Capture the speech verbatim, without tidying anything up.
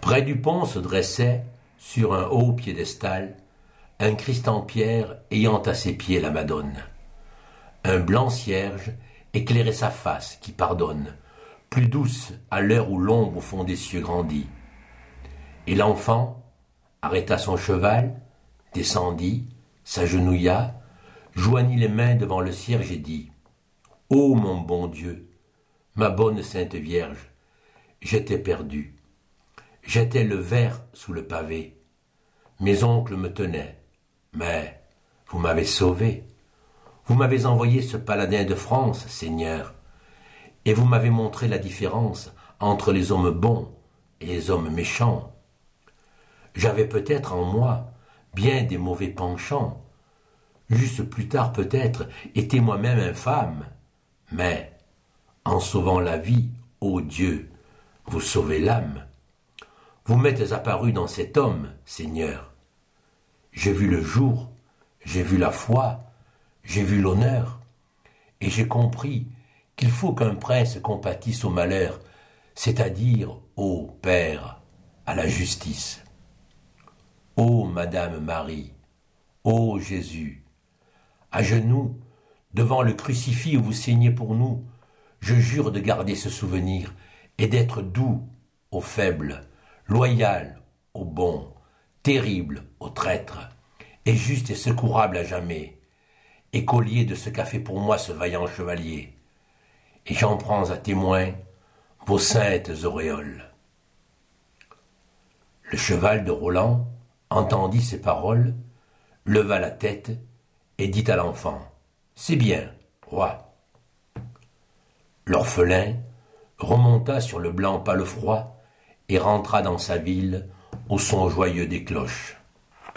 Près du pont se dressait, sur un haut piédestal, un Christ en pierre ayant à ses pieds la Madone. Un blanc cierge éclairait sa face qui pardonne, plus douce à l'heure où l'ombre au fond des cieux grandit. Et l'enfant arrêta son cheval, descendit, s'agenouilla, joignit les mains devant le cierge et dit « Ô mon bon Dieu, ma bonne Sainte Vierge, j'étais perdu. J'étais le ver sous le pavé. Mes oncles me tenaient, mais vous m'avez sauvé. Vous m'avez envoyé ce paladin de France, Seigneur, et vous m'avez montré la différence entre les hommes bons et les hommes méchants. J'avais peut-être en moi bien des mauvais penchants. J'eusse plus tard peut-être été moi-même infâme, mais en sauvant la vie, ô Dieu, vous sauvez l'âme. Vous m'êtes apparu dans cet homme, Seigneur. J'ai vu le jour, j'ai vu la foi, j'ai vu l'honneur, et j'ai compris qu'il faut qu'un prince compatisse au malheur, c'est-à-dire, ô Père, à la justice. Ô Madame Marie, ô Jésus, à genoux, devant le crucifix où vous saignez pour nous, je jure de garder ce souvenir et d'être doux aux faibles, loyal aux bons, terrible aux traîtres, et juste et secourable à jamais, écolier de ce qu'a fait pour moi ce vaillant chevalier. Et j'en prends à témoin vos saintes auréoles. Le cheval de Roland entendit ces paroles, leva la tête et dit à l'enfant « C'est bien, roi ». L'orphelin remonta sur le blanc palefroid et rentra dans sa ville au son joyeux des cloches.